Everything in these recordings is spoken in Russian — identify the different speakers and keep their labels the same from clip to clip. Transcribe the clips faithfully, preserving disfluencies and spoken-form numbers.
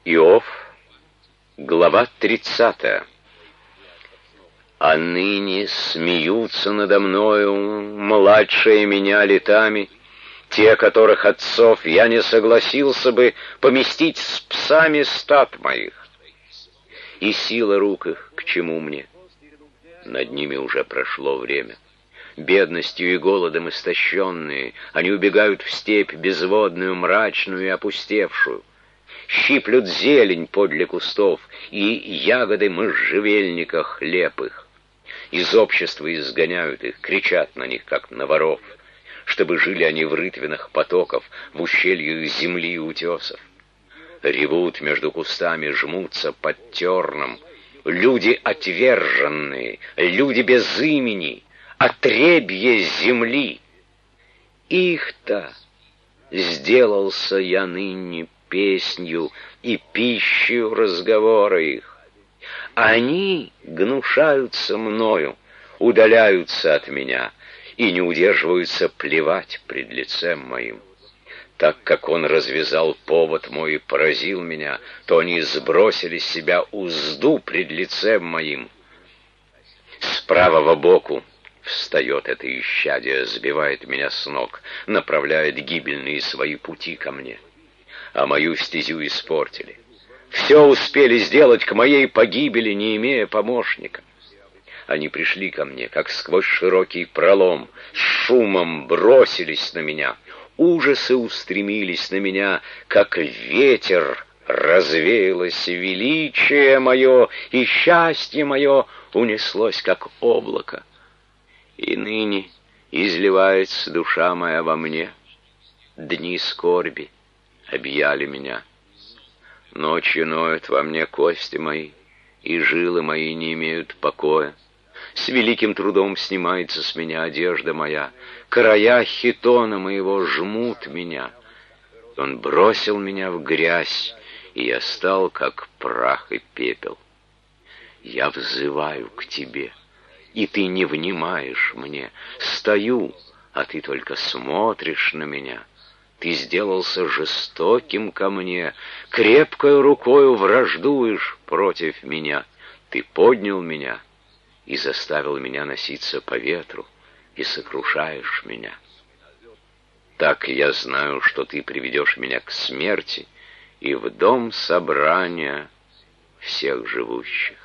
Speaker 1: Иов, глава тридцатая. А ныне смеются надо мною младшие меня летами, те, которых отцов я не согласился бы поместить с псами стад моих. И сила рук их к чему мне? Над ними уже прошло время. Бедностью и голодом истощенные, они убегают в степь безводную, мрачную и опустевшую. Щиплют зелень подле кустов и ягоды можжевельника хлеб их. Из общества изгоняют их, кричат на них, как на воров, чтобы жили они в рытвинах потоков, в ущельях земли и утесов. Ревут между кустами, жмутся под терном. Люди отверженные, люди без имени, отребье земли. Их-то сделался я ныне песнью и пищей разговора их. Они гнушаются мною, удаляются от меня и не удерживаются плевать пред лицем моим. Так как он развязал повод мой и поразил меня, то они сбросили с себя узду пред лицем моим. С правого боку встает это исчадие, сбивает меня с ног, направляет гибельные свои пути ко мне. А мою стезю испортили. Все успели сделать к моей погибели, не имея помощника. Они пришли ко мне, как сквозь широкий пролом, с шумом бросились на меня. Ужасы устремились на меня, как ветер развеялось величие мое, и счастье мое унеслось, как облако. И ныне изливается душа моя во мне. Дни скорби объяли меня. Ночью ноют во мне кости мои, и жилы мои не имеют покоя. С великим трудом снимается с меня одежда моя, края хитона моего жмут меня. Он бросил меня в грязь, и я стал, как прах и пепел. Я взываю к тебе, и ты не внимаешь мне. Стою, а ты только смотришь на меня. Ты сделался жестоким ко мне, крепкою рукою враждуешь против меня. Ты поднял меня и заставил меня носиться по ветру, и сокрушаешь меня. Так я знаю, что ты приведешь меня к смерти и в дом собрания всех живущих.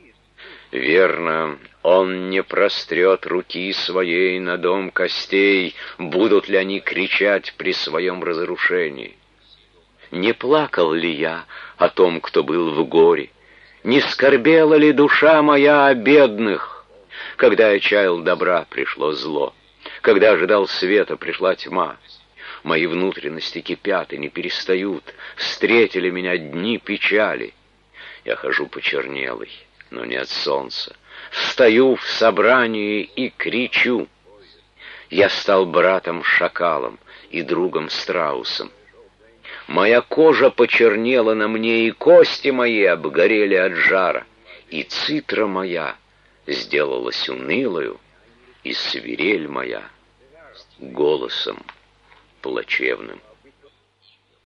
Speaker 1: Верно, он не прострет руки своей на дом костей, будут ли они кричать при своем разрушении. Не плакал ли я о том, кто был в горе? Не скорбела ли душа моя о бедных? Когда я чаял добра, пришло зло. Когда ожидал света, пришла тьма. Мои внутренности кипят и не перестают. Встретили меня дни печали. Я хожу почернелый, но не от солнца. Встаю в собрании и кричу. Я стал братом-шакалом и другом-страусом. Моя кожа почернела на мне, и кости мои обгорели от жара, и цитра моя сделалась унылою, и свирель моя голосом плачевным.